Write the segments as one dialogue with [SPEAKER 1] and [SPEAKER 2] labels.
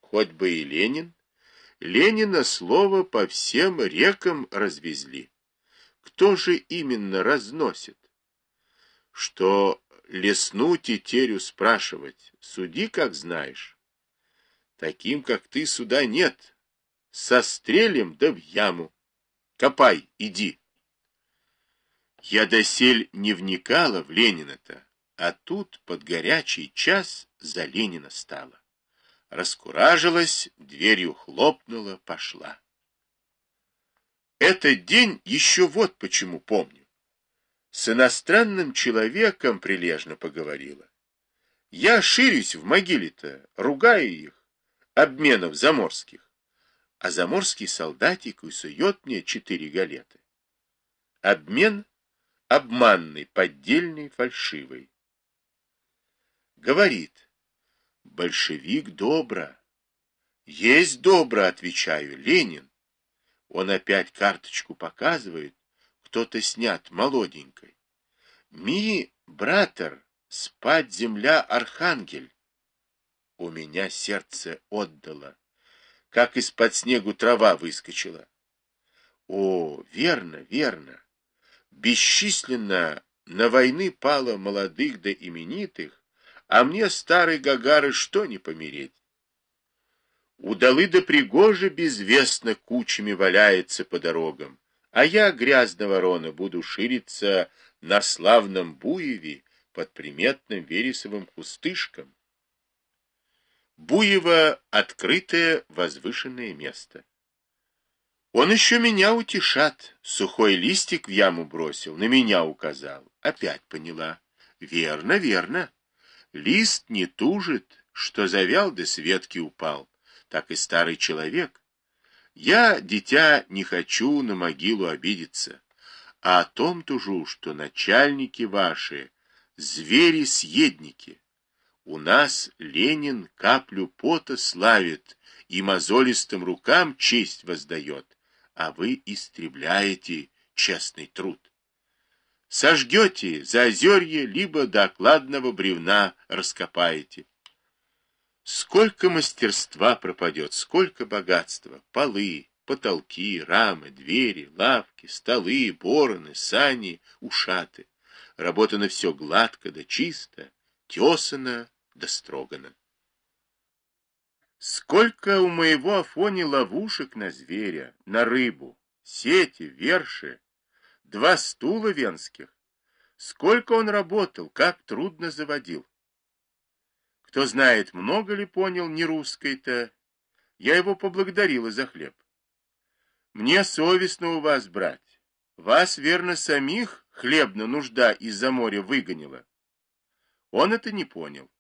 [SPEAKER 1] хоть бы и Ленин. Ленина слово по всем рекам развезли. Кто же именно разносит? Что лесну тетерю спрашивать, суди, как знаешь. Таким, как ты, суда нет. Сострелим да в яму. Копай, иди. Я досель не вникала в Ленина-то, а тут под горячий час за Ленина стала. Раскуражилась, дверью хлопнула, пошла. Этот день еще вот почему помню. С иностранным человеком прилежно поговорила. Я ширюсь в могиле-то, ругаю их, обменов заморских. А заморский солдатик сует мне 4 галеты. Обмен обманный, поддельный, фальшивый. Говорит, большевик добро. Есть добро, отвечаю, Ленин. Он опять карточку показывает, кто-то снят молоденькой. Ми, братер, спать земля архангель. У меня сердце отдало, как из-под снегу трава выскочила. О, верно, верно. Бесчисленно на войны пало молодых да именитых, а мне, старый Гагары, что не помереть? Удалы да пригожи безвестно кучами валяется по дорогам, а я, грязная ворона, буду шириться на славном Буеве под приметным вересовым кустышком. Буево — открытое возвышенное место. Он еще меня утешат. Сухой листик в яму бросил, на меня указал. Опять поняла. Верно, верно. Лист не тужит, что завял да с ветки упал. Так и старый человек. Я, дитя, не хочу на могилу обидеться, а о том тужу, что начальники ваши — звери-съедники. У нас Ленин каплю пота славит и мозолистым рукам честь воздает, а вы истребляете честный труд. Сожгете заозерье, либо до окладного бревна раскопаете. Сколько мастерства пропадет, сколько богатства, полы, потолки, рамы, двери, лавки, столы, бороны, сани, ушаты. Работано все гладко да чисто, тесано да строгано. Сколько у моего Афони ловушек на зверя, на рыбу, сети, верши, 2 стула венских. Сколько он работал, как трудно заводил. Кто знает, много ли понял не русской-то, я его поблагодарила за хлеб. Мне совестно у вас брать. Вас, верно, самих хлебно нужда из-за моря выгонила. Он это не понял.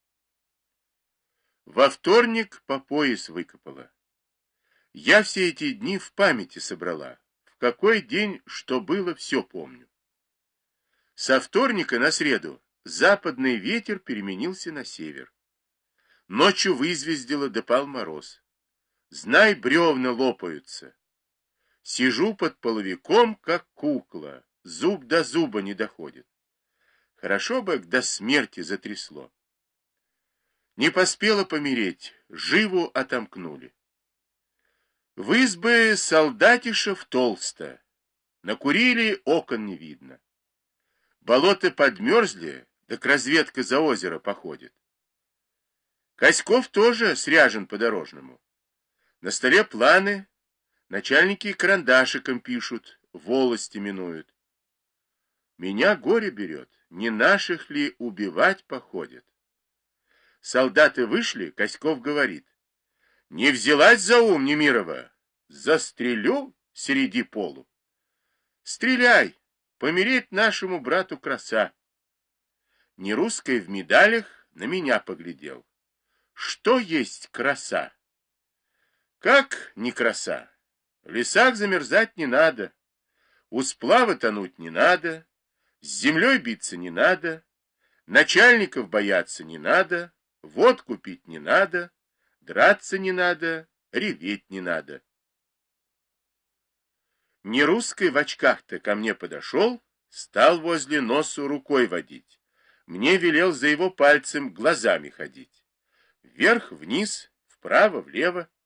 [SPEAKER 1] Во вторник по пояс выкопала. Я все эти дни в памяти собрала. В какой день что было, все помню. Со вторника на среду западный ветер переменился на север. Ночью вызвездило, да пал мороз. Знай, бревна лопаются. Сижу под половиком, как кукла. Зуб до зуба не доходит. Хорошо бы до смерти затрясло. Не поспела помереть, живу отомкнули. В избы солдатишев толсто. Накурили, окон не видно. Болота подмерзли, так разведка за озеро походит. Коськов тоже сряжен по-дорожному. На столе планы, начальники карандашиком пишут, волости минуют. Меня горе берет, не наших ли убивать походят. Солдаты вышли, Коськов говорит: не взялась за ум, Немирова, застрелю среди полу. Стреляй, помереть нашему брату краса. Нерусский в медалях на меня поглядел. Что есть краса? Как не краса? В лесах замерзать не надо, у сплава тонуть не надо, с землей биться не надо, начальников бояться не надо, водку пить не надо, драться не надо, реветь не надо. Нерусский в очках-то ко мне подошел, стал возле носу рукой водить. Мне велел за его пальцем глазами ходить. Вверх-вниз, вправо, влево.